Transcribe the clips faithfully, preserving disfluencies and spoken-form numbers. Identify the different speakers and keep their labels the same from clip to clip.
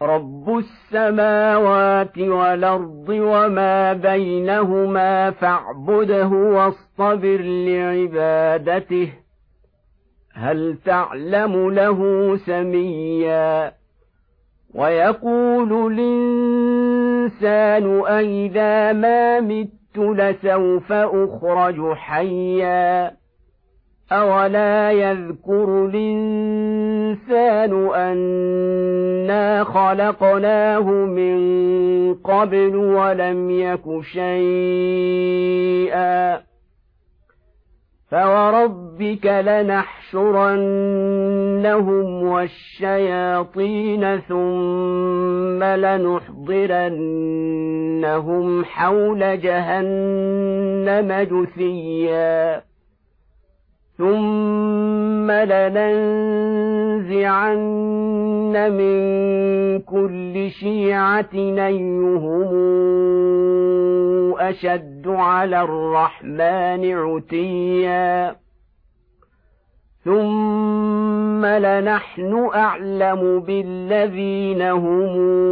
Speaker 1: رب السماوات والأرض وما بينهما فاعبده واصطبر لعبادته هل تعلم له سميا ويقول الإنسان أئذا ما مت لسوف أخرج حيا أولا يذكر الإنسان أنا خلقناه من قبل ولم يك شيئا فوربك لنحشرنهم والشياطين ثم لنحضرنهم حول جهنم جثيا ثم لننزعن من كل شيعة أيهم أشد على الرحمن عتيا ثم لنحن أعلم بالذين هم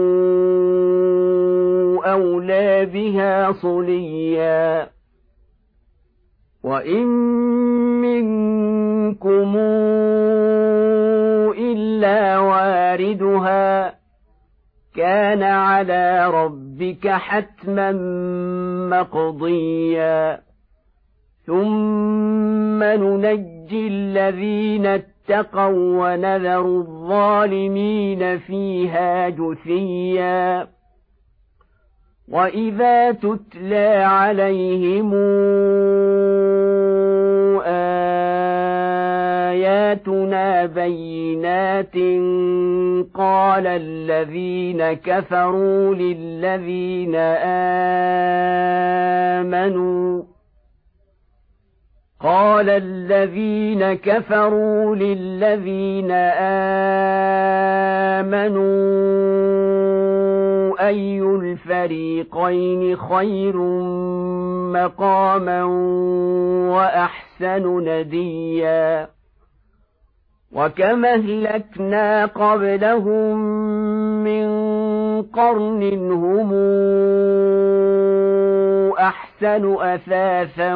Speaker 1: أولى بها صليا وإن منكم إلا واردها كان على ربك حتما مقضيا ثم ننجي الذين اتقوا ونذر الظالمين فيها جثيا وإذا تتلى عليهم آياتنا بينات قال الذين كفروا للذين آمنوا قال الذين كفروا للذين آمنوا أي الفريقين خير مقاما وأحسن نديا وكم أهلكنا قبلهم من قرن هم أحسن أثاثا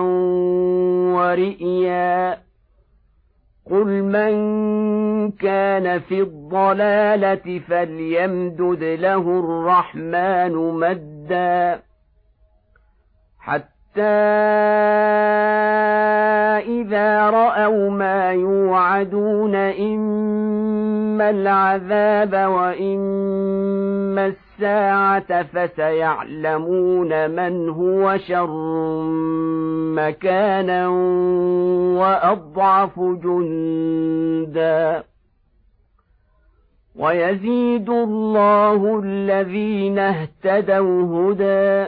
Speaker 1: ورئيا قل من كان في الضلالة فليمدد له الرحمن مدا حتى إذا رأوا ما يوعدون إما العذاب وإما الساعة فسيعلمون من هو شر مكانا وأضعف جندا ويزيد الله الذين اهتدوا هدى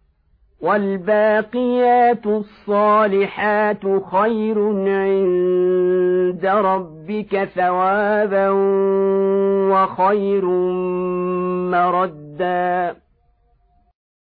Speaker 1: والباقيات الصالحات خير عند ربك ثوابا وخير مردا